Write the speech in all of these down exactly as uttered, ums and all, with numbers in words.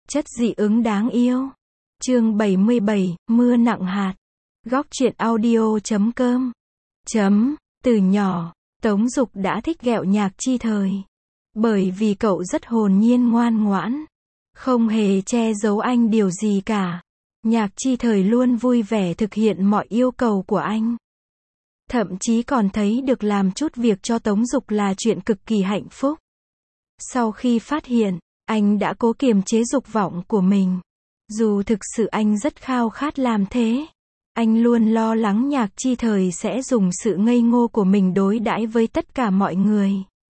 Chất dị ứng đáng yêu. Chương bảy mươi bảy, mưa nặng hạt. Góc truyện audio chấm com. Chấm, từ nhỏ, Tống Dục đã thích ghẹo Nhạc Chi Thời. Bởi vì cậu rất hồn nhiên ngoan ngoãn. Không hề che giấu anh điều gì cả. Nhạc Chi Thời luôn vui vẻ thực hiện mọi yêu cầu của anh. Thậm chí còn thấy được làm chút việc cho Tống Dục là chuyện cực kỳ hạnh phúc. Sau khi phát hiện, anh đã cố kiềm chế dục vọng của mình. Dù thực sự anh rất khao khát làm thế. Anh luôn lo lắng Nhạc Chi Thời sẽ dùng sự ngây ngô của mình đối đãi với tất cả mọi người.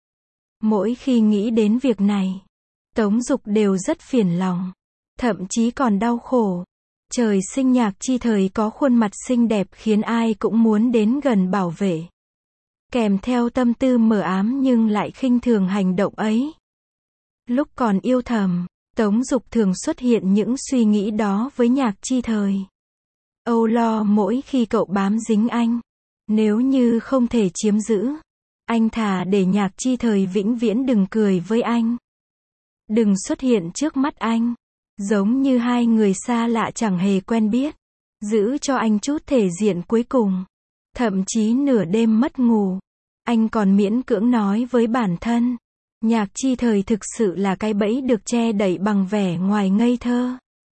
Mỗi khi nghĩ đến việc này, Tống Dục đều rất phiền lòng. Thậm chí còn đau khổ. Trời sinh Nhạc Chi Thời có khuôn mặt xinh đẹp khiến ai cũng muốn đến gần bảo vệ. Kèm theo tâm tư mờ ám nhưng lại khinh thường hành động ấy. Lúc còn yêu thầm, Tống Dục thường xuất hiện những suy nghĩ đó với Nhạc Chi Thời. Âu lo mỗi khi cậu bám dính anh. Nếu như không thể chiếm giữ, anh thà để Nhạc Chi Thời vĩnh viễn đừng cười với anh. Đừng xuất hiện trước mắt anh. Giống như hai người xa lạ chẳng hề quen biết. Giữ cho anh chút thể diện cuối cùng. Thậm chí nửa đêm mất ngủ, anh còn miễn cưỡng nói với bản thân. Nhạc Chi Thời thực sự là cái bẫy được che đậy bằng vẻ ngoài ngây thơ.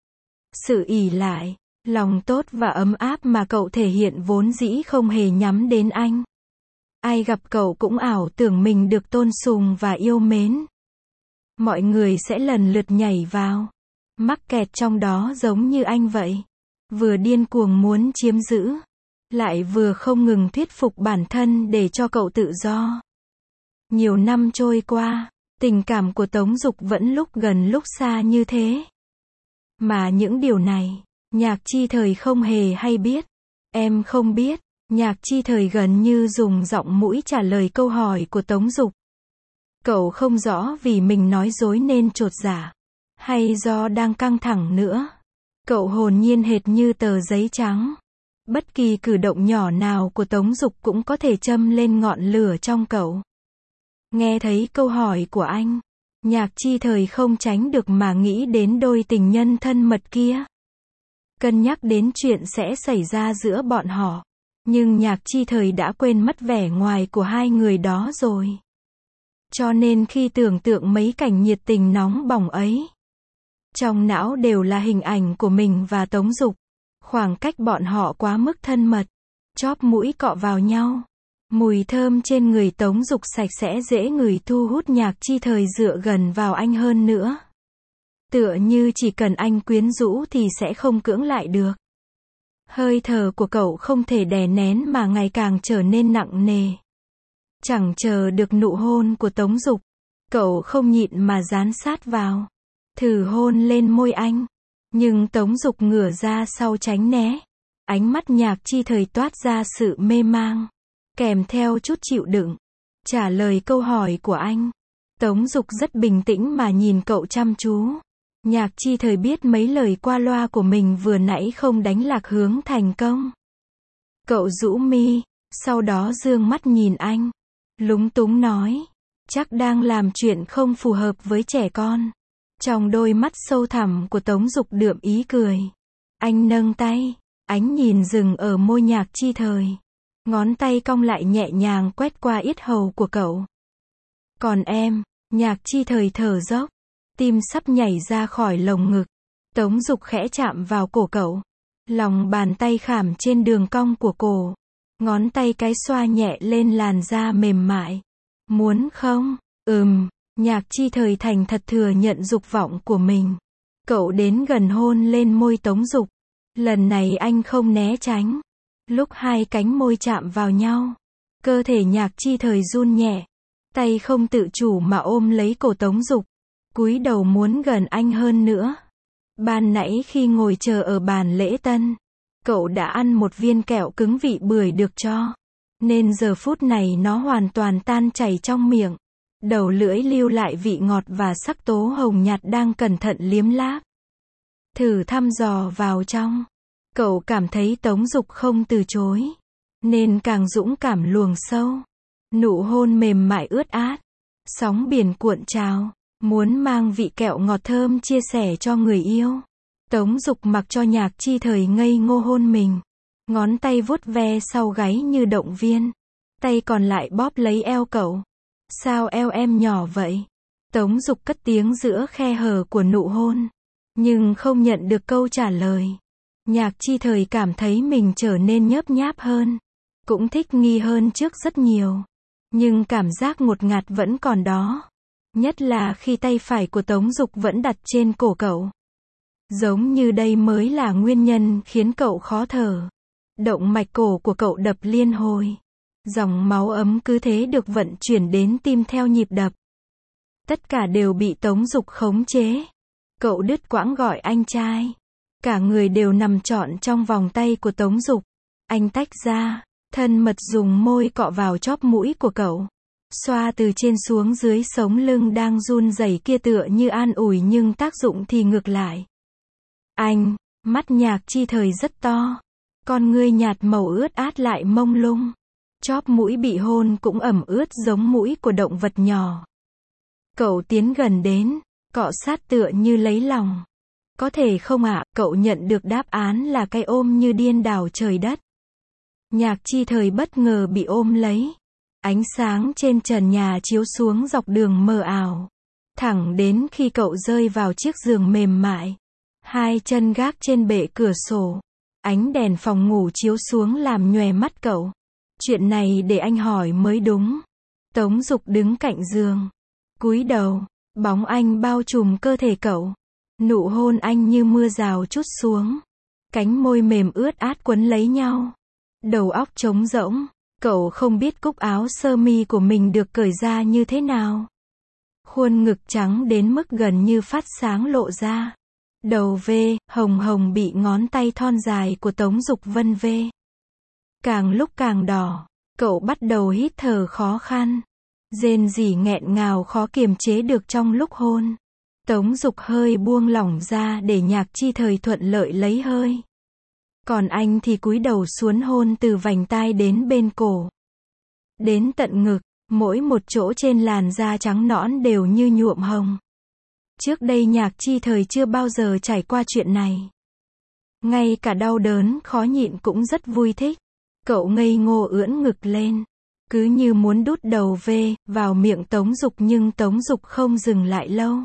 Sự ỷ lại, lòng tốt và ấm áp mà cậu thể hiện vốn dĩ không hề nhắm đến anh. Ai gặp cậu cũng ảo tưởng mình được tôn sùng và yêu mến. Mọi người sẽ lần lượt nhảy vào, mắc kẹt trong đó giống như anh vậy. Vừa điên cuồng muốn chiếm giữ, lại vừa không ngừng thuyết phục bản thân để cho cậu tự do. Nhiều năm trôi qua, tình cảm của Tống Dục vẫn lúc gần lúc xa như thế. Mà những điều này, Nhạc Chi Thời không hề hay biết. Em không biết. Nhạc Chi Thời gần như dùng giọng mũi trả lời câu hỏi của Tống Dục. Cậu không rõ vì mình nói dối nên chột dạ, hay do đang căng thẳng nữa. Cậu hồn nhiên hệt như tờ giấy trắng. Bất kỳ cử động nhỏ nào của Tống Dục cũng có thể châm lên ngọn lửa trong cậu. Nghe thấy câu hỏi của anh, Nhạc Chi Thời không tránh được mà nghĩ đến đôi tình nhân thân mật kia. Cân nhắc đến chuyện sẽ xảy ra giữa bọn họ. Nhưng Nhạc Chi Thời đã quên mất vẻ ngoài của hai người đó rồi. Cho nên khi tưởng tượng mấy cảnh nhiệt tình nóng bỏng ấy, trong não đều là hình ảnh của mình và Tống Dục. Khoảng cách bọn họ quá mức thân mật. Chóp mũi cọ vào nhau. Mùi thơm trên người Tống Dục sạch sẽ dễ ngửi thu hút Nhạc Chi Thời dựa gần vào anh hơn nữa. Tựa như chỉ cần anh quyến rũ thì sẽ không cưỡng lại được. Hơi thở của cậu không thể đè nén mà ngày càng trở nên nặng nề. Chẳng chờ được nụ hôn của Tống Dục, cậu không nhịn mà dán sát vào. Thử hôn lên môi anh. Nhưng Tống Dục ngửa ra sau tránh né. Ánh mắt Nhạc Chi Thời toát ra sự mê mang, kèm theo chút chịu đựng. Trả lời câu hỏi của anh, Tống Dục rất bình tĩnh mà nhìn cậu chăm chú. Nhạc Chi Thời biết mấy lời qua loa của mình vừa nãy không đánh lạc hướng thành công. Cậu rũ mi, sau đó dương mắt nhìn anh. Lúng túng nói, chắc đang làm chuyện không phù hợp với trẻ con. Trong đôi mắt sâu thẳm của Tống Dục đượm ý cười. Anh nâng tay, ánh nhìn dừng ở môi Nhạc Chi Thời. Ngón tay cong lại nhẹ nhàng quét qua yết hầu của cậu. Còn em, Nhạc Chi Thời thở dốc, tim sắp nhảy ra khỏi lồng ngực. Tống Dục khẽ chạm vào cổ cậu. Lòng bàn tay khảm trên đường cong của cổ. Ngón tay cái xoa nhẹ lên làn da mềm mại. Muốn không? Ừm. Nhạc Chi Thời thành thật thừa nhận dục vọng của mình. Cậu đến gần hôn lên môi Tống Dục. Lần này anh không né tránh. Lúc hai cánh môi chạm vào nhau, cơ thể Nhạc Chi Thời run nhẹ. Tay không tự chủ mà ôm lấy cổ Tống Dục. Cúi đầu muốn gần anh hơn nữa. Ban nãy khi ngồi chờ ở bàn lễ tân, cậu đã ăn một viên kẹo cứng vị bưởi được cho. Nên giờ phút này nó hoàn toàn tan chảy trong miệng. Đầu lưỡi lưu lại vị ngọt và sắc tố hồng nhạt đang cẩn thận liếm láp. Thử thăm dò vào trong. Cậu cảm thấy Tống Dục không từ chối. Nên càng dũng cảm luồng sâu. Nụ hôn mềm mại ướt át. Sóng biển cuộn trào. muốn mang vị kẹo ngọt thơm chia sẻ cho người yêu. Tống Dục mặc cho Nhạc Chi Thời ngây ngô hôn mình. Ngón tay vuốt ve sau gáy như động viên. Tay còn lại bóp lấy eo cậu. Sao eo em nhỏ vậy? Tống Dục cất tiếng giữa khe hở của nụ hôn. Nhưng không nhận được câu trả lời. Nhạc Chi Thời cảm thấy mình trở nên nhớp nháp hơn. Cũng thích nghi hơn trước rất nhiều. Nhưng cảm giác ngột ngạt vẫn còn đó. Nhất là khi tay phải của Tống Dục vẫn đặt trên cổ cậu. Giống như đây mới là nguyên nhân khiến cậu khó thở. Động mạch cổ của cậu đập liên hồi. Dòng máu ấm cứ thế được vận chuyển đến tim theo nhịp đập. Tất cả đều bị Tống Dục khống chế. Cậu đứt quãng gọi anh trai. Cả người đều nằm trọn trong vòng tay của Tống Dục. Anh tách ra, thân mật dùng môi cọ vào chóp mũi của cậu. Xoa từ trên xuống dưới sống lưng đang run rẩy kia tựa như an ủi nhưng tác dụng thì ngược lại. Anh, mắt Nhạc Chi Thời rất to. Con ngươi nhạt màu ướt át lại mông lung. Chóp mũi bị hôn cũng ẩm ướt giống mũi của động vật nhỏ. Cậu tiến gần đến, cọ sát tựa như lấy lòng. Có thể không ạ, à, cậu nhận được đáp án là cái ôm như điên đảo trời đất. Nhạc Chi Thời bất ngờ bị ôm lấy. Ánh sáng trên trần nhà chiếu xuống dọc đường mờ ảo. Thẳng đến khi cậu rơi vào chiếc giường mềm mại. Hai chân gác trên bệ cửa sổ. Ánh đèn phòng ngủ chiếu xuống làm nhòe mắt cậu. Chuyện này để anh hỏi mới đúng. Tống Dục đứng cạnh giường. Cúi đầu, bóng anh bao trùm cơ thể cậu. Nụ hôn anh như mưa rào trút xuống. Cánh môi mềm ướt át quấn lấy nhau. Đầu óc trống rỗng. Cậu không biết cúc áo sơ mi của mình được cởi ra như thế nào. Khuôn ngực trắng đến mức gần như phát sáng lộ ra. Đầu V, hồng hồng bị ngón tay thon dài của Tống Dục vân vê. Càng lúc càng đỏ, cậu bắt đầu hít thở khó khăn. Rên rỉ nghẹn ngào khó kiềm chế được trong lúc hôn. Tống Dục hơi buông lỏng ra để Nhạc Chi Thời thuận lợi lấy hơi. Còn anh thì cúi đầu xuống hôn từ vành tai đến bên cổ. Đến tận ngực, mỗi một chỗ trên làn da trắng nõn đều như nhuộm hồng. Trước đây Nhạc Chi Thời chưa bao giờ trải qua chuyện này. Ngay cả đau đớn khó nhịn cũng rất vui thích. Cậu ngây ngô ưỡn ngực lên. Cứ như muốn đút đầu về vào miệng Tống Dục nhưng Tống Dục không dừng lại lâu.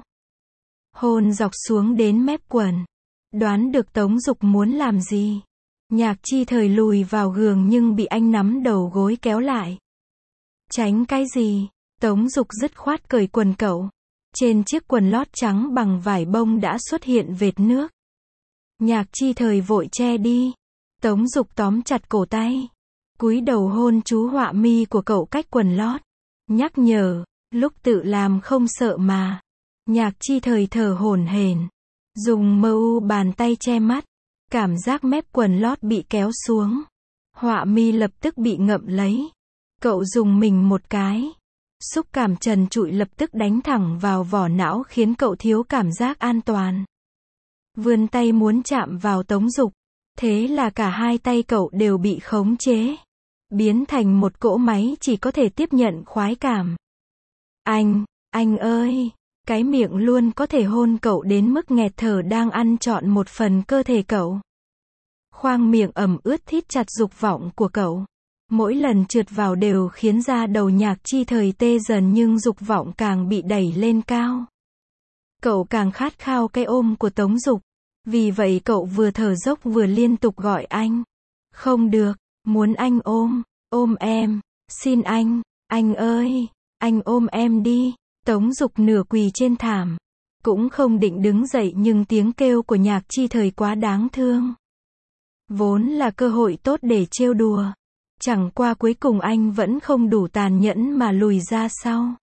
Hôn dọc xuống đến mép quần. Đoán được Tống Dục muốn làm gì. Nhạc Chi Thời lùi vào giường nhưng bị anh nắm đầu gối kéo lại. Tránh cái gì? Tống Dục dứt khoát cởi quần cậu. Trên chiếc quần lót trắng bằng vải bông đã xuất hiện vệt nước. Nhạc Chi Thời vội che đi. Tống Dục tóm chặt cổ tay. Cúi đầu hôn chú họa mi của cậu cách quần lót. Nhắc nhở, lúc tự làm không sợ mà. Nhạc Chi Thời thở hổn hển. Dùng mơ u bàn tay che mắt. Cảm giác mép quần lót bị kéo xuống. Họa mi lập tức bị ngậm lấy. Cậu dùng mình một cái. Xúc cảm trần trụi lập tức đánh thẳng vào vỏ não khiến cậu thiếu cảm giác an toàn. Vươn tay muốn chạm vào Tống Dục. Thế là cả hai tay cậu đều bị khống chế. Biến thành một cỗ máy chỉ có thể tiếp nhận khoái cảm. Anh, anh ơi, cái miệng luôn có thể hôn cậu đến mức nghẹt thở đang ăn trọn một phần cơ thể cậu. Khoang miệng ẩm ướt thít chặt dục vọng của cậu. Mỗi lần trượt vào đều khiến da đầu Nhạc Chi Thời tê dần nhưng dục vọng càng bị đẩy lên cao. Cậu càng khát khao cái ôm của Tống Dục. Vì vậy cậu vừa thở dốc vừa liên tục gọi anh. Không được, muốn anh ôm, ôm em, xin anh, anh ơi, anh ôm em đi. Tống Dục nửa quỳ trên thảm. Cũng không định đứng dậy nhưng tiếng kêu của Nhạc Chi Thời quá đáng thương. Vốn là cơ hội tốt để trêu đùa. Chẳng qua cuối cùng anh vẫn không đủ tàn nhẫn mà lùi ra sau.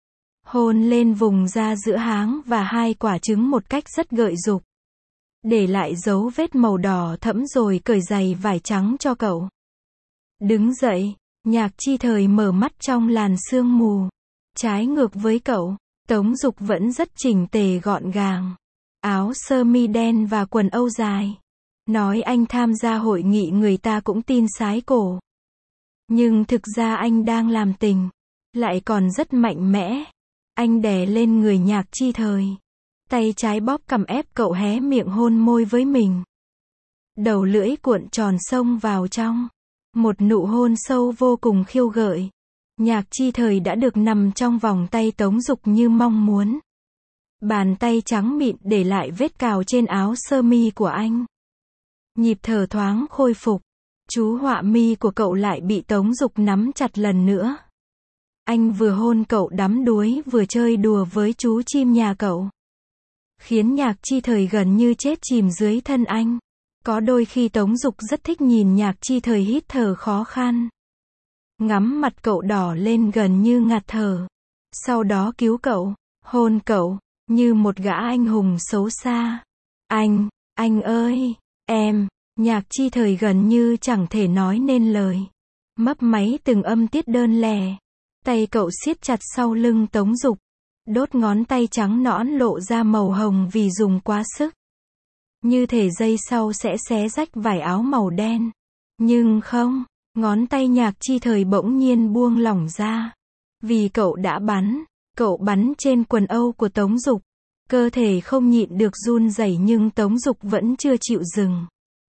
Hôn lên vùng da giữa háng và hai quả trứng một cách rất gợi dục. Để lại dấu vết màu đỏ thẫm rồi cởi giày vải trắng cho cậu. Đứng dậy, Nhạc Chi Thời mở mắt trong làn sương mù. Trái ngược với cậu, Tống Dục vẫn rất chỉnh tề gọn gàng. Áo sơ mi đen và quần âu dài. Nói anh tham gia hội nghị người ta cũng tin sái cổ. Nhưng thực ra anh đang làm tình. Lại còn rất mạnh mẽ. Anh đè lên người Nhạc Chi Thời. Tay trái bóp cằm ép cậu hé miệng hôn môi với mình. Đầu lưỡi cuộn tròn xông vào trong. Một nụ hôn sâu vô cùng khiêu gợi. Nhạc Chi Thời đã được nằm trong vòng tay Tống Dục như mong muốn. Bàn tay trắng mịn để lại vết cào trên áo sơ mi của anh. Nhịp thở thoáng khôi phục. Chú họa mi của cậu lại bị Tống Dục nắm chặt lần nữa. Anh vừa hôn cậu đắm đuối vừa chơi đùa với chú chim nhà cậu. Khiến Nhạc Chi Thời gần như chết chìm dưới thân anh. Có đôi khi Tống Dục rất thích nhìn Nhạc Chi Thời hít thở khó khăn. Ngắm mặt cậu đỏ lên gần như ngạt thở. Sau đó cứu cậu, hôn cậu, như một gã anh hùng xấu xa. Anh, anh ơi, em, Nhạc Chi Thời gần như chẳng thể nói nên lời. Mấp máy từng âm tiết đơn lẻ. Tay cậu siết chặt sau lưng Tống Dục. Đốt ngón tay trắng nõn lộ ra màu hồng vì dùng quá sức. Như thể giây sau sẽ xé rách vải áo màu đen. Nhưng không, ngón tay Nhạc Chi Thời bỗng nhiên buông lỏng ra. Vì cậu đã bắn, cậu bắn trên quần âu của Tống Dục. Cơ thể không nhịn được run rẩy nhưng Tống Dục vẫn chưa chịu dừng.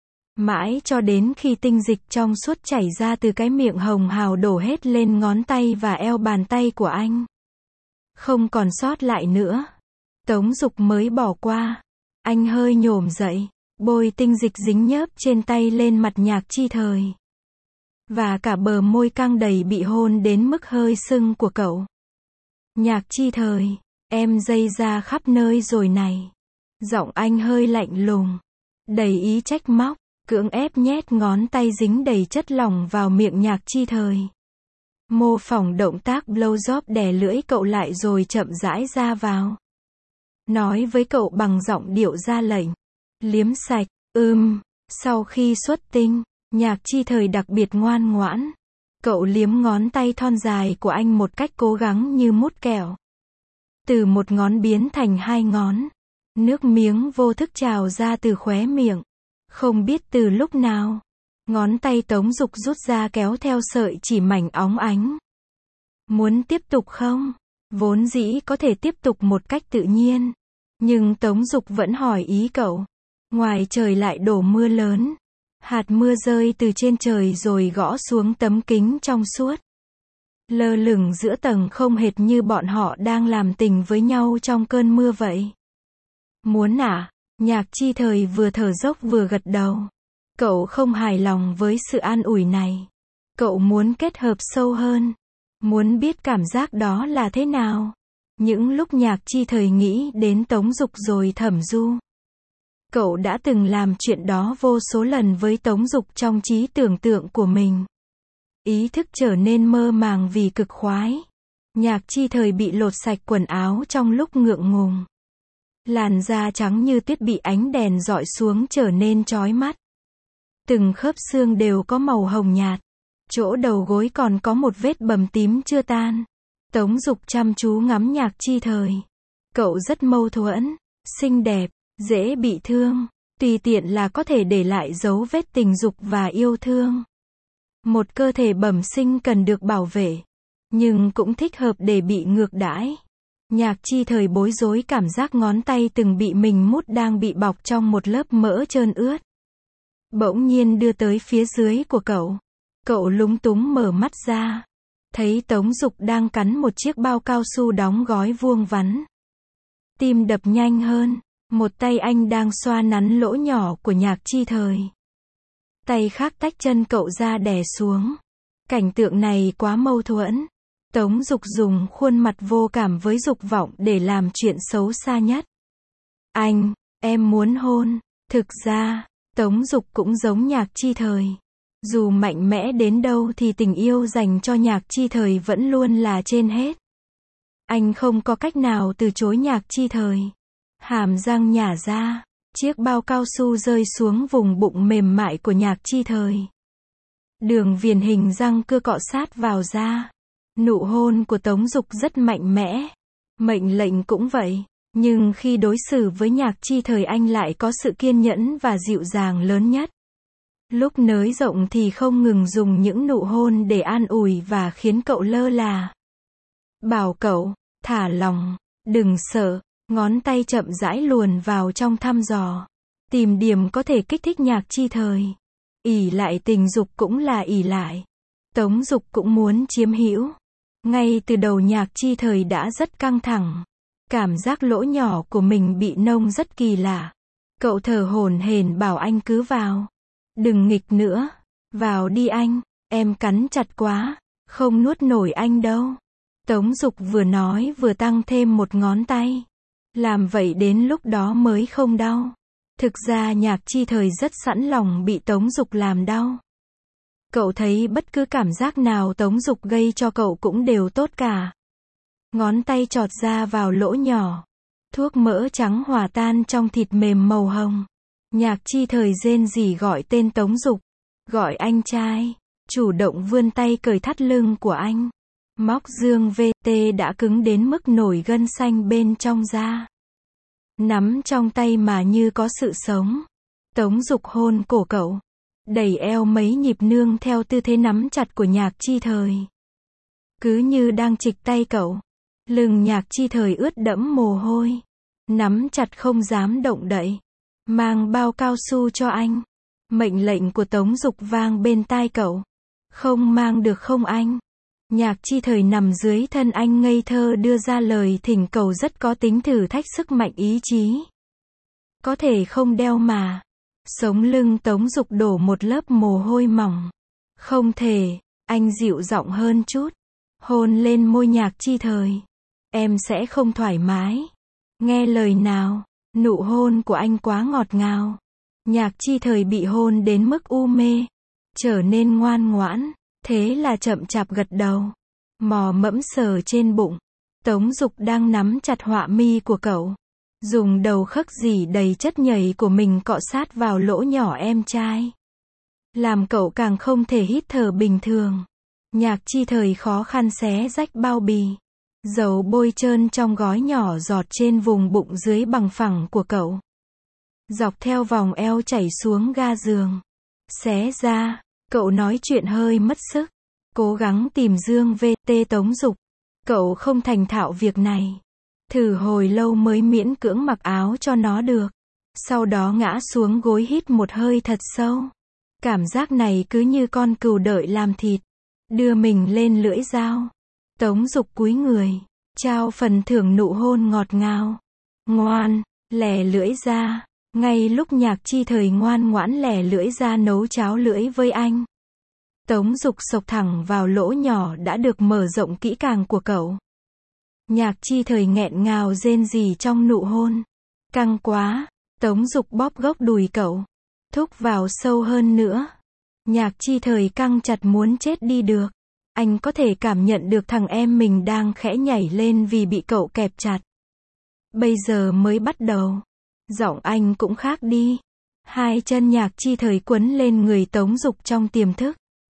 Mãi cho đến khi tinh dịch trong suốt chảy ra từ cái miệng hồng hào đổ hết lên ngón tay và eo bàn tay của anh. Không còn sót lại nữa. Tống Dục mới bỏ qua. Anh hơi nhổm dậy, bôi tinh dịch dính nhớp trên tay lên mặt Nhạc Chi Thời. Và cả bờ môi căng đầy bị hôn đến mức hơi sưng của cậu. Nhạc Chi Thời, em dây ra khắp nơi rồi này. Giọng anh hơi lạnh lùng, đầy ý trách móc, cưỡng ép nhét ngón tay dính đầy chất lỏng vào miệng Nhạc Chi Thời. Mô phỏng động tác blowjob đè lưỡi cậu lại rồi chậm rãi ra vào. Nói với cậu bằng giọng điệu ra lệnh. Liếm sạch, ưm, sau khi xuất tinh, Nhạc Chi Thời đặc biệt ngoan ngoãn. Cậu liếm ngón tay thon dài của anh một cách cố gắng như mút kẹo. Từ một ngón biến thành hai ngón. Nước miếng vô thức trào ra từ khóe miệng. Không biết từ lúc nào, ngón tay Tống Dục rút ra kéo theo sợi chỉ mảnh óng ánh. Muốn tiếp tục không? Vốn dĩ có thể tiếp tục một cách tự nhiên. Nhưng Tống Dục vẫn hỏi ý cậu. Ngoài trời lại đổ mưa lớn. Hạt mưa rơi từ trên trời rồi gõ xuống tấm kính trong suốt. Lơ lửng giữa tầng không hệt như bọn họ đang làm tình với nhau trong cơn mưa vậy. Muốn à? Nhạc Chi Thời vừa thở dốc vừa gật đầu. Cậu không hài lòng với sự an ủi này. Cậu muốn kết hợp sâu hơn. Muốn biết cảm giác đó là thế nào. Những lúc Nhạc Chi Thời nghĩ đến Tống Dục rồi thẩm du. Cậu đã từng làm chuyện đó vô số lần với Tống Dục trong trí tưởng tượng của mình. Ý thức trở nên mơ màng vì cực khoái. Nhạc Chi Thời bị lột sạch quần áo trong lúc ngượng ngùng. Làn da trắng như tuyết bị ánh đèn rọi xuống trở nên chói mắt. Từng khớp xương đều có màu hồng nhạt. Chỗ đầu gối còn có một vết bầm tím chưa tan. Tống Dục chăm chú ngắm Nhạc Chi Thời. Cậu rất mâu thuẫn, xinh đẹp, dễ bị thương, tùy tiện là có thể để lại dấu vết tình dục và yêu thương. Một cơ thể bẩm sinh cần được bảo vệ, nhưng cũng thích hợp để bị ngược đãi. Nhạc Chi Thời bối rối cảm giác ngón tay từng bị mình mút đang bị bọc trong một lớp mỡ trơn ướt. Bỗng nhiên đưa tới phía dưới của cậu. Cậu lúng túng mở mắt ra. Thấy Tống Dục đang cắn một chiếc bao cao su đóng gói vuông vắn. Tim đập nhanh hơn. Một tay anh đang xoa nắn lỗ nhỏ của Nhạc Chi Thời. Tay khác tách chân cậu ra đè xuống. Cảnh tượng này quá mâu thuẫn. Tống Dục dùng khuôn mặt vô cảm với dục vọng để làm chuyện xấu xa nhất. Anh, em muốn hôn. Thực ra, Tống Dục cũng giống Nhạc Chi Thời. Dù mạnh mẽ đến đâu thì tình yêu dành cho Nhạc Chi Thời vẫn luôn là trên hết. Anh không có cách nào từ chối Nhạc Chi Thời. Hàm răng nhả ra, chiếc bao cao su rơi xuống vùng bụng mềm mại của Nhạc Chi Thời. Đường viền hình răng cưa cọ sát vào da. Nụ hôn của Tống Dục rất mạnh mẽ. Mệnh lệnh cũng vậy. Nhưng khi đối xử với Nhạc Chi Thời anh lại có sự kiên nhẫn và dịu dàng lớn nhất. Lúc nới rộng thì không ngừng dùng những nụ hôn để an ủi và khiến cậu lơ là. Bảo cậu, Thả lòng, đừng sợ, ngón tay chậm rãi luồn vào trong thăm dò. Tìm điểm có thể kích thích Nhạc Chi Thời. Ỷ lại tình dục cũng là ỷ lại. Tống Dục cũng muốn chiếm hữu. Ngay từ đầu Nhạc Chi Thời đã rất căng thẳng. Cảm giác lỗ nhỏ của mình bị nông rất kỳ lạ. Cậu thở hổn hển bảo anh cứ vào. Đừng nghịch nữa. Vào đi anh, em cắn chặt quá, không nuốt nổi anh đâu. Tống Dục vừa nói vừa tăng thêm một ngón tay. Làm vậy đến lúc đó mới không đau. Thực ra Nhạc Chi Thời rất sẵn lòng bị Tống Dục làm đau. Cậu thấy bất cứ cảm giác nào Tống Dục gây cho cậu cũng đều tốt cả. Ngón tay chọt ra vào lỗ nhỏ. Thuốc mỡ trắng hòa tan trong thịt mềm màu hồng. Nhạc Chi Thời rên rỉ gọi tên Tống Dục. Gọi anh trai. Chủ động vươn tay cởi thắt lưng của anh. Móc dương vê tê đã cứng đến mức nổi gân xanh bên trong da. Nắm trong tay mà như có sự sống. Tống Dục hôn cổ cậu. Đẩy eo mấy nhịp nương theo tư thế nắm chặt của Nhạc Chi Thời. Cứ như đang trịch tay cậu. Lưng Nhạc Chi Thời ướt đẫm mồ hôi. Nắm chặt không dám động đậy. Mang bao cao su cho anh. Mệnh lệnh của Tống Dục vang bên tai cậu. Không mang được không anh? Nhạc Chi Thời nằm dưới thân anh ngây thơ đưa ra lời thỉnh cầu rất có tính thử thách sức mạnh ý chí. Có thể không đeo mà. Sống lưng Tống Dục đổ một lớp mồ hôi mỏng. Không thể, anh dịu giọng hơn chút. Hôn lên môi Nhạc Chi Thời. Em sẽ không thoải mái. Nghe lời nào, nụ hôn của anh quá ngọt ngào. Nhạc Chi Thời bị hôn đến mức u mê. Trở nên ngoan ngoãn. Thế là chậm chạp gật đầu. Mò mẫm sờ trên bụng. Tống Dục đang nắm chặt họa mi của cậu. Dùng đầu khấc dỉ đầy chất nhầy của mình cọ sát vào lỗ nhỏ em trai. Làm cậu càng không thể hít thở bình thường. Nhạc Chi Thời khó khăn xé rách bao bì. Dầu bôi trơn trong gói nhỏ giọt trên vùng bụng dưới bằng phẳng của cậu. Dọc theo vòng eo chảy xuống ga giường. Xé ra, cậu nói chuyện hơi mất sức. Cố gắng tìm dương vê tê Tống Dục. Cậu không thành thạo việc này. Thử hồi lâu mới miễn cưỡng mặc áo cho nó được. Sau đó ngã xuống gối hít một hơi thật sâu. Cảm giác này cứ như con cừu đợi làm thịt. Đưa mình lên lưỡi dao. Tống Dục cúi người. Trao phần thưởng nụ hôn ngọt ngào. Ngoan, lẻ lưỡi ra. Ngay lúc Nhạc Chi Thời ngoan ngoãn lẻ lưỡi ra nấu cháo lưỡi với anh. Tống Dục xộc thẳng vào lỗ nhỏ đã được mở rộng kỹ càng của cậu. Nhạc Chi Thời nghẹn ngào rên rỉ trong nụ hôn. Căng quá. Tống Dục bóp gốc đùi cậu. Thúc vào sâu hơn nữa. Nhạc Chi Thời căng chặt muốn chết đi được. Anh có thể cảm nhận được thằng em mình đang khẽ nhảy lên vì bị cậu kẹp chặt. Bây giờ mới bắt đầu. Giọng anh cũng khác đi. Hai chân Nhạc Chi Thời quấn lên người Tống Dục trong tiềm thức.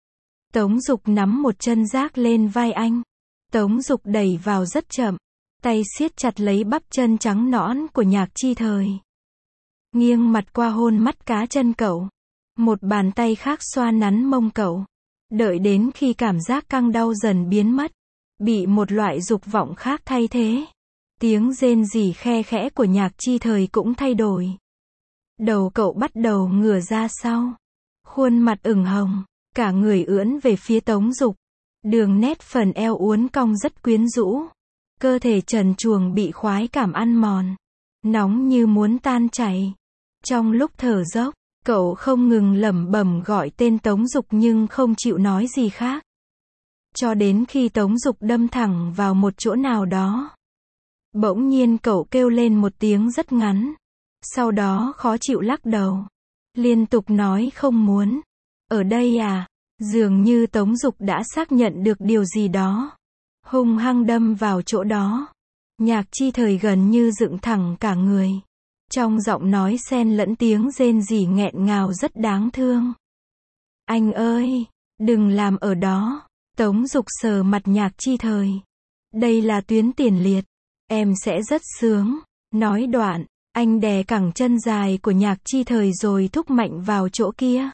Tống Dục nắm một chân rác lên vai anh. Tống Dục đẩy vào rất chậm. Tay siết chặt lấy bắp chân trắng nõn của Nhạc Chi Thời. Nghiêng mặt qua hôn mắt cá chân cậu. Một bàn tay khác xoa nắn mông cậu. Đợi đến khi cảm giác căng đau dần biến mất. Bị một loại dục vọng khác thay thế. Tiếng rên rỉ khe khẽ của Nhạc Chi Thời cũng thay đổi. Đầu cậu bắt đầu ngửa ra sau. Khuôn mặt ửng hồng. Cả người ưỡn về phía Tống Dục. Đường nét phần eo uốn cong rất quyến rũ. Cơ thể trần truồng bị khoái cảm ăn mòn. Nóng như muốn tan chảy. Trong lúc thở dốc, cậu không ngừng lẩm bẩm gọi tên Tống Dục nhưng không chịu nói gì khác. Cho đến khi Tống Dục đâm thẳng vào một chỗ nào đó. Bỗng nhiên cậu kêu lên một tiếng rất ngắn. Sau đó khó chịu lắc đầu. Liên tục nói không muốn. Ở đây à? Dường như Tống Dục đã xác nhận được điều gì đó. Hung hăng đâm vào chỗ đó. Nhạc Chi Thời gần như dựng thẳng cả người. Trong giọng nói xen lẫn tiếng rên rỉ nghẹn ngào rất đáng thương. Anh ơi, đừng làm ở đó. Tống Dục sờ mặt Nhạc Chi Thời. Đây là tuyến tiền liệt. Em sẽ rất sướng. Nói đoạn, anh đè cẳng chân dài của Nhạc Chi Thời rồi thúc mạnh vào chỗ kia.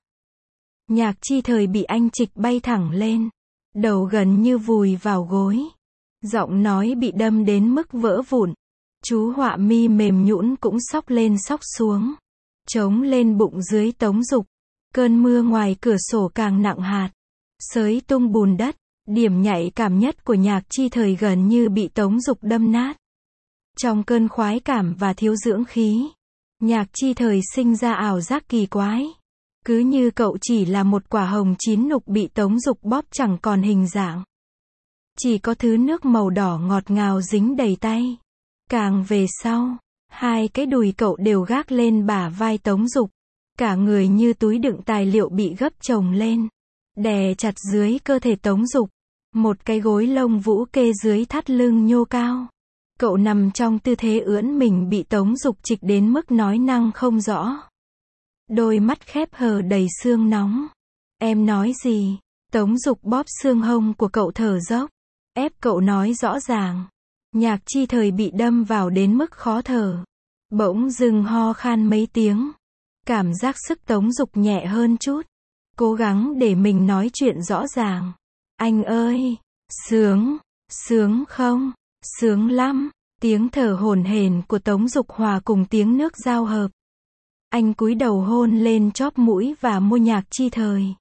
Nhạc Chi Thời bị anh trịch bay thẳng lên. Đầu gần như vùi vào gối. Giọng nói bị đâm đến mức vỡ vụn. Chú họa mi mềm nhũn cũng xóc lên xóc xuống. Trống lên bụng dưới Tống Dục. Cơn mưa ngoài cửa sổ càng nặng hạt. Xới tung bùn đất. Điểm nhạy cảm nhất của Nhạc Chi Thời gần như bị Tống Dục đâm nát. Trong cơn khoái cảm và thiếu dưỡng khí, Nhạc Chi Thời sinh ra ảo giác kỳ quái. Cứ như cậu chỉ là một quả hồng chín nục bị Tống Dục bóp chẳng còn hình dạng. Chỉ có thứ nước màu đỏ ngọt ngào dính đầy tay. Càng về sau, hai cái đùi cậu đều gác lên bả vai Tống Dục. Cả người như túi đựng tài liệu bị gấp chồng lên, đè chặt dưới cơ thể Tống Dục. Một cái gối lông vũ kê dưới thắt lưng nhô cao. Cậu nằm trong tư thế ưỡn mình bị Tống Dục trịch đến mức nói năng không rõ. Đôi mắt khép hờ đầy sương nóng. Em nói gì? Tống Dục bóp xương hông của cậu thở dốc. Ép cậu nói rõ ràng. Nhạc Chi Thời bị đâm vào đến mức khó thở. Bỗng dưng ho khan mấy tiếng. Cảm giác sức Tống Dục nhẹ hơn chút. Cố gắng để mình nói chuyện rõ ràng. Anh ơi, sướng, sướng không? Sướng lắm. Tiếng thở hổn hển của Tống Dục hòa cùng tiếng nước giao hợp. Anh cúi đầu hôn lên chóp mũi và môi Nhạc Chi Thời.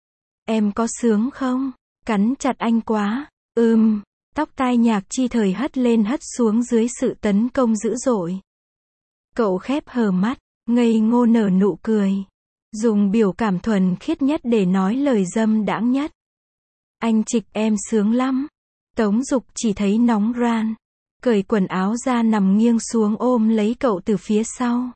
Em có sướng không? Cắn chặt anh quá. Ừm. Tóc tai Nhạc Chi Thời hất lên hất xuống dưới sự tấn công dữ dội. Cậu khép hờ mắt, ngây ngô nở nụ cười. Dùng biểu cảm thuần khiết nhất để nói lời dâm đãng nhất. Anh trịch em sướng lắm. Tống Dục chỉ thấy nóng ran. Cởi quần áo ra nằm nghiêng xuống ôm lấy cậu từ phía sau.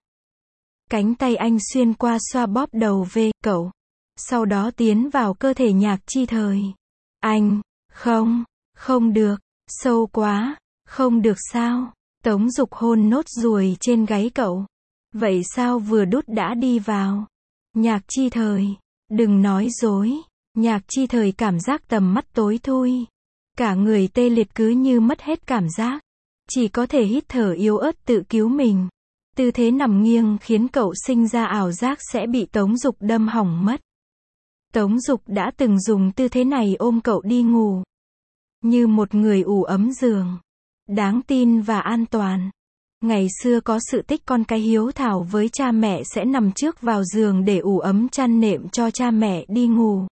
Cánh tay anh xuyên qua xoa bóp đầu về cậu. Sau đó tiến vào cơ thể Nhạc Chi Thời. Anh, không, không được, sâu quá, không được sao? Tống Dục hôn nốt ruồi trên gáy cậu. Vậy sao vừa đút đã đi vào? Nhạc Chi Thời, đừng nói dối. Nhạc Chi Thời cảm giác tầm mắt tối thui. Cả người tê liệt cứ như mất hết cảm giác. Chỉ có thể hít thở yếu ớt tự cứu mình. Tư thế nằm nghiêng khiến cậu sinh ra ảo giác sẽ bị Tống Dục đâm hỏng mất. Tống Dục đã từng dùng tư thế này ôm cậu đi ngủ. Như một người ủ ấm giường. Đáng tin và an toàn. Ngày xưa có sự tích con cái hiếu thảo với cha mẹ sẽ nằm trước vào giường để ủ ấm chăn nệm cho cha mẹ đi ngủ.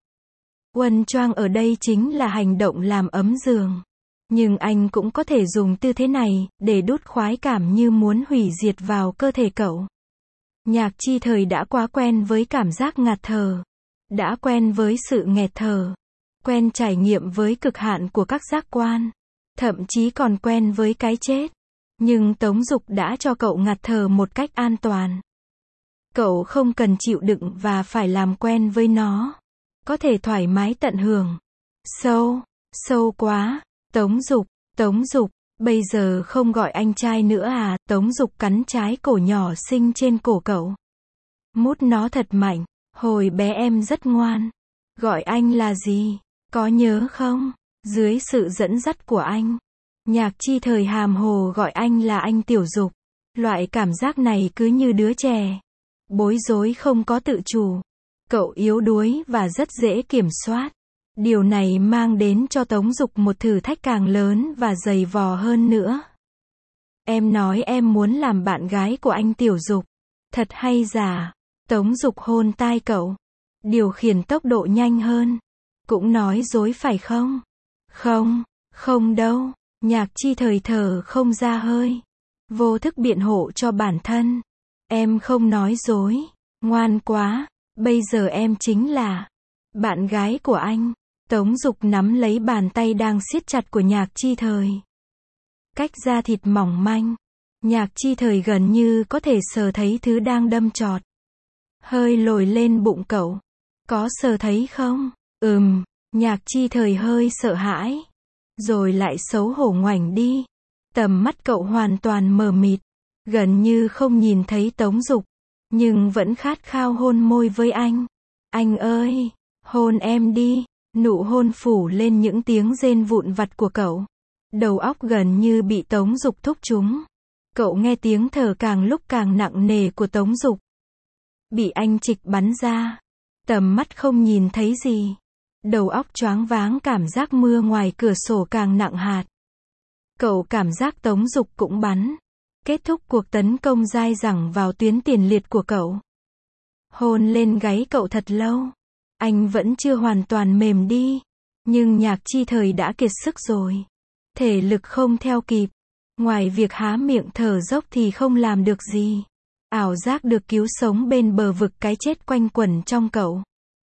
Uân choang ở đây chính là hành động làm ấm giường. Nhưng anh cũng có thể dùng tư thế này, để đút khoái cảm như muốn hủy diệt vào cơ thể cậu. Nhạc Chi Thời đã quá quen với cảm giác ngạt thở. Đã quen với sự nghẹt thở. Quen trải nghiệm với cực hạn của các giác quan. Thậm chí còn quen với cái chết. Nhưng Tống Dục đã cho cậu ngạt thở một cách an toàn. Cậu không cần chịu đựng và phải làm quen với nó. Có thể thoải mái tận hưởng. Sâu, sâu quá. Tống Dục, Tống Dục, bây giờ không gọi anh trai nữa à? Tống Dục cắn trái cổ nhỏ xinh trên cổ cậu. Mút nó thật mạnh. Hồi bé em rất ngoan. Gọi anh là gì? Có nhớ không? Dưới sự dẫn dắt của anh, Nhạc Chi Thời hàm hồ gọi anh là anh Tiểu Dục. Loại cảm giác này cứ như đứa trẻ. Bối rối không có tự chủ. Cậu yếu đuối và rất dễ kiểm soát. Điều này mang đến cho Tống Dục một thử thách càng lớn và dày vò hơn nữa. Em nói em muốn làm bạn gái của anh Tiểu Dục. Thật hay giả? Tống Dục hôn tai cậu. Điều khiển tốc độ nhanh hơn. Cũng nói dối phải không? Không, không đâu. Nhạc Chi Thời thở không ra hơi. Vô thức biện hộ cho bản thân. Em không nói dối. Ngoan quá. Bây giờ em chính là bạn gái của anh. Tống Dục nắm lấy bàn tay đang siết chặt của Nhạc Chi Thời. Cách da thịt mỏng manh. Nhạc Chi Thời gần như có thể sờ thấy thứ đang đâm chọt. Hơi lồi lên bụng cậu. Có sờ thấy không? Ừm. Nhạc Chi Thời hơi sợ hãi. Rồi lại xấu hổ ngoảnh đi. Tầm mắt cậu hoàn toàn mờ mịt. Gần như không nhìn thấy Tống Dục. Nhưng vẫn khát khao hôn môi với anh. Anh ơi, hôn em đi. Nụ hôn phủ lên những tiếng rên vụn vặt của cậu. Đầu óc gần như bị Tống Dục thúc trúng. Cậu nghe tiếng thở càng lúc càng nặng nề của Tống Dục. Bị anh trịch bắn ra. Tầm mắt không nhìn thấy gì. Đầu óc choáng váng cảm giác mưa ngoài cửa sổ càng nặng hạt. Cậu cảm giác Tống Dục cũng bắn. Kết thúc cuộc tấn công dai dẳng vào tuyến tiền liệt của cậu. Hôn lên gáy cậu thật lâu. Anh vẫn chưa hoàn toàn mềm đi. Nhưng Nhạc Chi Thời đã kiệt sức rồi. Thể lực không theo kịp. Ngoài việc há miệng thở dốc thì không làm được gì. Ảo giác được cứu sống bên bờ vực cái chết quanh quẩn trong cậu.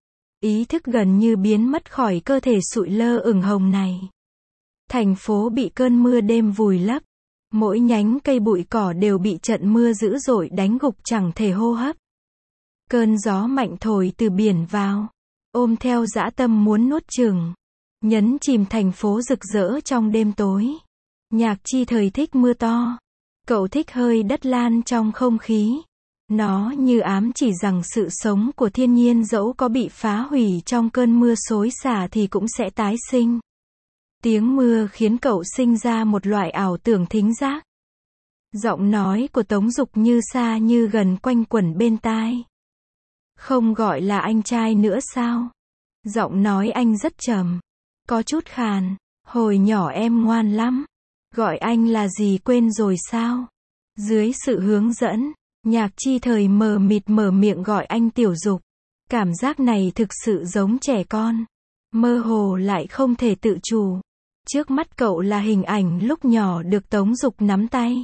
Ý thức gần như biến mất khỏi cơ thể sụi lơ ửng hồng này. Thành phố bị cơn mưa đêm vùi lấp. Mỗi nhánh cây bụi cỏ đều bị trận mưa dữ dội đánh gục chẳng thể hô hấp. Cơn gió mạnh thổi từ biển vào. Ôm theo dã tâm muốn nuốt chửng. Nhấn chìm thành phố rực rỡ trong đêm tối. Nhạc Chi Thời thích mưa to. Cậu thích hơi đất lan trong không khí. Nó như ám chỉ rằng sự sống của thiên nhiên dẫu có bị phá hủy trong cơn mưa xối xả thì cũng sẽ tái sinh. Tiếng mưa khiến cậu sinh ra một loại ảo tưởng thính giác. Giọng nói của Tống Dục như xa như gần quanh quẩn bên tai. Không gọi là anh trai nữa sao? Giọng nói anh rất trầm. Có chút khàn. Hồi nhỏ em ngoan lắm. Gọi anh là gì quên rồi sao? Dưới sự hướng dẫn, Nhạc Chi Thời mờ mịt mở miệng gọi anh Tiểu Dục. Cảm giác này thực sự giống trẻ con. Mơ hồ lại không thể tự chủ. Trước mắt cậu là hình ảnh lúc nhỏ được Tống Dục nắm tay.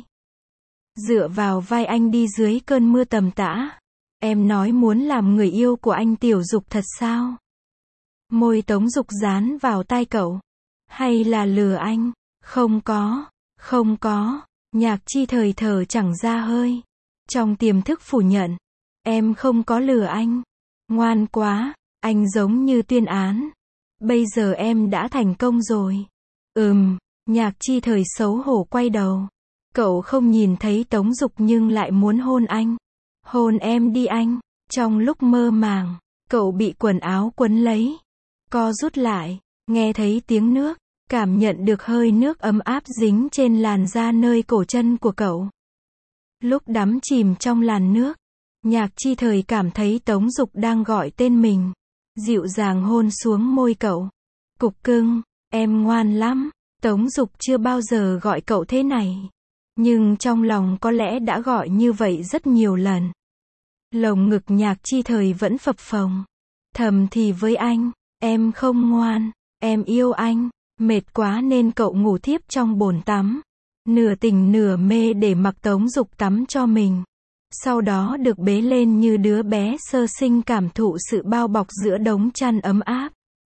Dựa vào vai anh đi dưới cơn mưa tầm tã. Em nói muốn làm người yêu của anh Tiểu Dục thật sao? Môi Tống Dục dán vào tai cậu. Hay là lừa anh? Không có, không có. Nhạc Chi Thời thở chẳng ra hơi. Trong tiềm thức phủ nhận. Em không có lừa anh. Ngoan quá, anh giống như tuyên án. Bây giờ em đã thành công rồi. Ừm, Nhạc Chi Thời xấu hổ quay đầu. Cậu không nhìn thấy Tống Dục nhưng lại muốn hôn anh. Hôn em đi anh. Trong lúc mơ màng, cậu bị quần áo quấn lấy. Co rút lại, nghe thấy tiếng nước. Cảm nhận được hơi nước ấm áp dính trên làn da nơi cổ chân của cậu. Lúc đắm chìm trong làn nước, Nhạc Chi Thời cảm thấy Tống Dục đang gọi tên mình. Dịu dàng hôn xuống môi cậu. Cục cưng, em ngoan lắm. Tống Dục chưa bao giờ gọi cậu thế này. Nhưng trong lòng có lẽ đã gọi như vậy rất nhiều lần. Lồng ngực Nhạc Chi Thời vẫn phập phồng. Thầm thì với anh, em không ngoan, em yêu anh. Mệt quá nên cậu ngủ thiếp trong bồn tắm. Nửa tỉnh nửa mê để mặc Tống Dục tắm cho mình. Sau đó được bế lên như đứa bé sơ sinh cảm thụ sự bao bọc giữa đống chăn ấm áp.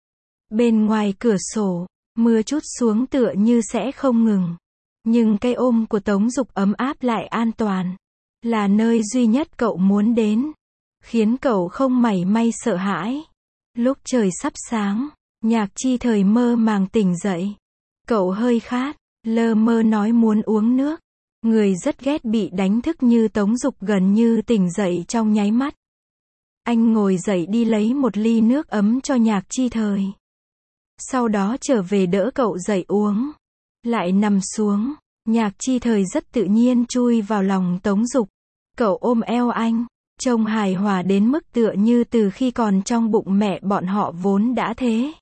Bên ngoài cửa sổ, mưa trút xuống tựa như sẽ không ngừng. Nhưng cái ôm của Tống Dục ấm áp lại an toàn. Là nơi duy nhất cậu muốn đến. Khiến cậu không mảy may sợ hãi. Lúc trời sắp sáng, Nhạc Chi Thời mơ màng tỉnh dậy. Cậu hơi khát, lơ mơ nói muốn uống nước. Người rất ghét bị đánh thức như Tống Dục gần như tỉnh dậy trong nháy mắt. Anh ngồi dậy đi lấy một ly nước ấm cho Nhạc Chi Thời. Sau đó trở về đỡ cậu dậy uống. Lại nằm xuống, Nhạc Chi Thời rất tự nhiên chui vào lòng Tống Dục. Cậu ôm eo anh, trông hài hòa đến mức tựa như từ khi còn trong bụng mẹ bọn họ vốn đã thế.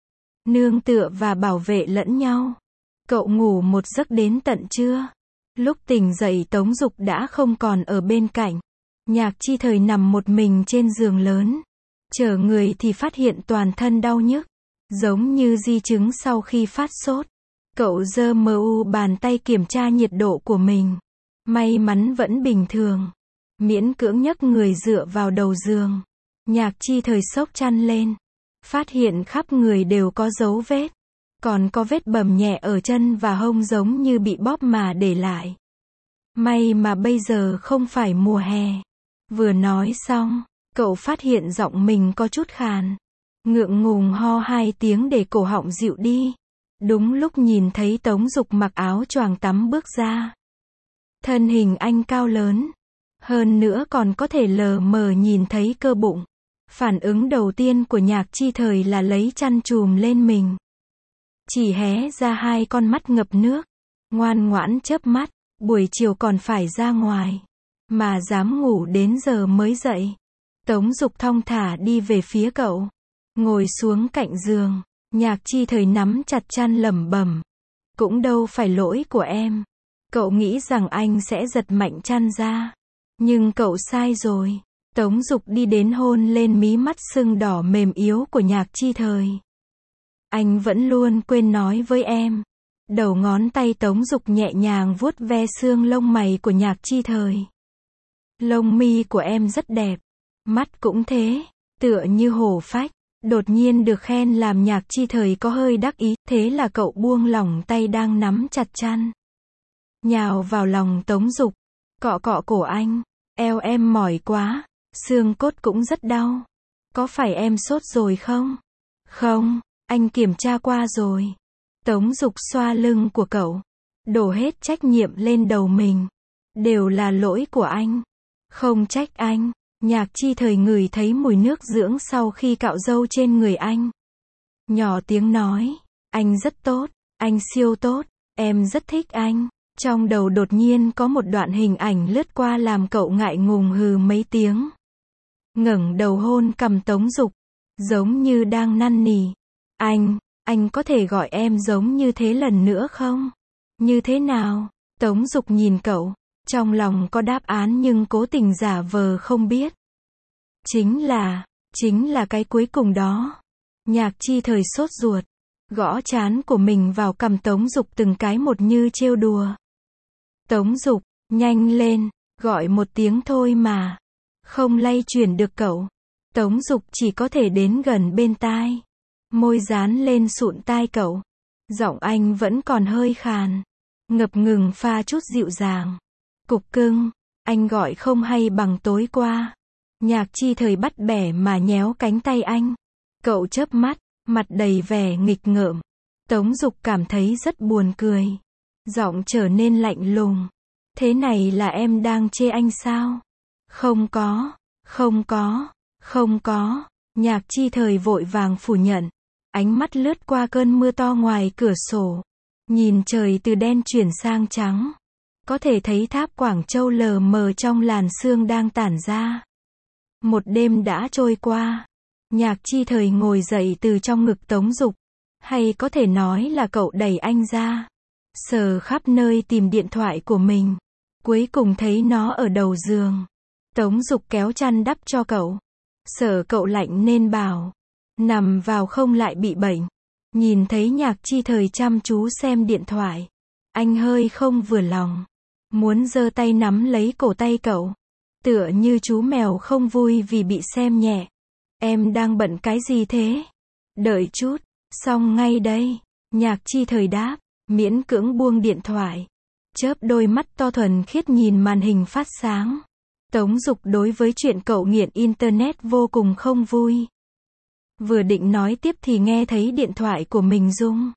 Nương tựa và bảo vệ lẫn nhau. Cậu ngủ một giấc đến tận trưa. Lúc tỉnh dậy Tống Dục đã không còn ở bên cạnh. Nhạc Chi Thời nằm một mình trên giường lớn. Trở người thì phát hiện toàn thân đau nhức. Giống như di chứng sau khi phát sốt. Cậu giơ mờ u bàn tay kiểm tra nhiệt độ của mình. May mắn vẫn bình thường. Miễn cưỡng nhấc người dựa vào đầu giường. Nhạc Chi Thời xốc chăn lên. Phát hiện khắp người đều có dấu vết. Còn có vết bầm nhẹ ở chân và hông giống như bị bóp mà để lại. May mà bây giờ không phải mùa hè. Vừa nói xong, cậu phát hiện giọng mình có chút khàn. Ngượng ngùng ho hai tiếng để cổ họng dịu đi. Đúng lúc nhìn thấy Tống Dục mặc áo choàng tắm bước ra. Thân hình anh cao lớn. Hơn nữa còn có thể lờ mờ nhìn thấy cơ bụng. Phản ứng đầu tiên của Nhạc Chi Thời là lấy chăn chùm lên mình. Chỉ hé ra hai con mắt ngập nước. Ngoan ngoãn chớp mắt. Buổi chiều còn phải ra ngoài. Mà dám ngủ đến giờ mới dậy. Tống Dục thong thả đi về phía cậu. Ngồi xuống cạnh giường. Nhạc Chi Thời nắm chặt chăn lẩm bẩm. Cũng đâu phải lỗi của em. Cậu nghĩ rằng anh sẽ giật mạnh chăn ra. Nhưng cậu sai rồi. Tống Dục đi đến hôn lên mí mắt sưng đỏ mềm yếu của Nhạc Chi Thời. Anh vẫn luôn quên nói với em. Đầu ngón tay Tống Dục nhẹ nhàng vuốt ve xương lông mày của Nhạc Chi Thời. Lông mi của em rất đẹp. Mắt cũng thế, tựa như hổ phách. Đột nhiên được khen làm Nhạc Chi Thời có hơi đắc ý, thế là cậu buông lỏng tay đang nắm chặt chăn. Nhào vào lòng Tống Dục, cọ cọ cổ anh. Eo em mỏi quá, xương cốt cũng rất đau. Có phải em sốt rồi không? Không, anh kiểm tra qua rồi. Tống Dục xoa lưng của cậu, đổ hết trách nhiệm lên đầu mình. Đều là lỗi của anh. Không trách anh. Nhạc Chi Thời ngửi thấy mùi nước dưỡng sau khi cạo râu trên người anh. Nhỏ tiếng nói, anh rất tốt, anh siêu tốt, em rất thích anh. Trong đầu đột nhiên có một đoạn hình ảnh lướt qua làm cậu ngại ngùng hừ mấy tiếng. Ngẩng đầu hôn cằm Tống Dục, giống như đang năn nỉ. Anh, anh có thể gọi em giống như thế lần nữa không? Như thế nào? Tống Dục nhìn cậu, trong lòng có đáp án nhưng cố tình giả vờ không biết. Chính là, chính là cái cuối cùng đó. Nhạc Chi Thời sốt ruột, gõ trán của mình vào cằm Tống Dục từng cái một như trêu đùa. Tống Dục, nhanh lên, gọi một tiếng thôi mà. Không lay chuyển được cậu. Tống Dục chỉ có thể đến gần bên tai. Môi dán lên sụn tai cậu. Giọng anh vẫn còn hơi khàn. Ngập ngừng pha chút dịu dàng. Cục cưng, anh gọi không hay bằng tối qua. Nhạc Chi Thời bắt bẻ mà nhéo cánh tay anh. Cậu chớp mắt, mặt đầy vẻ nghịch ngợm. Tống Dục cảm thấy rất buồn cười. Giọng trở nên lạnh lùng. Thế này là em đang chê anh sao? Không có, không có, không có. Nhạc Chi Thời vội vàng phủ nhận. Ánh mắt lướt qua cơn mưa to ngoài cửa sổ. Nhìn trời từ đen chuyển sang trắng. Có thể thấy tháp Quảng Châu lờ mờ trong làn sương đang tản ra. Một đêm đã trôi qua. Nhạc Chi Thời ngồi dậy từ trong ngực Tống Dục. Hay có thể nói là cậu đẩy anh ra. Sờ khắp nơi tìm điện thoại của mình. Cuối cùng thấy nó ở đầu giường. Tống Dục kéo chăn đắp cho cậu. Sợ cậu lạnh nên bảo. Nằm vào không lại bị bệnh. Nhìn thấy Nhạc Chi Thời chăm chú xem điện thoại. Anh hơi không vừa lòng. Muốn giơ tay nắm lấy cổ tay cậu. Tựa như chú mèo không vui vì bị xem nhẹ. Em đang bận cái gì thế? Đợi chút, xong ngay đây. Nhạc Chi Thời đáp, miễn cưỡng buông điện thoại. Chớp đôi mắt to thuần khiết nhìn màn hình phát sáng. Tống Dục đối với chuyện cậu nghiện Internet vô cùng không vui. Vừa định nói tiếp thì nghe thấy điện thoại của mình rung.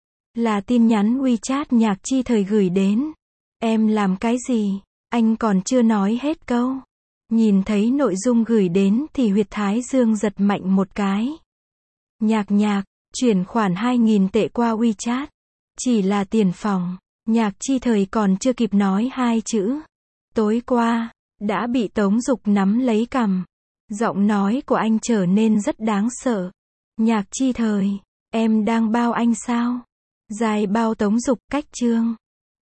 Là tin nhắn WeChat Nhạc Chi Thời gửi đến. Em làm cái gì? Anh còn chưa nói hết câu. Nhìn thấy nội dung gửi đến thì huyệt thái dương giật mạnh một cái. Nhạc nhạc, chuyển khoản hai nghìn tệ qua WeChat. Chỉ là tiền phòng. Nhạc Chi Thời còn chưa kịp nói hai chữ. Tối qua, đã bị Tống Dục nắm lấy cằm. Giọng nói của anh trở nên rất đáng sợ. Nhạc Chi Thời, em đang bao anh sao? Dài bao Tống Dục cách chương.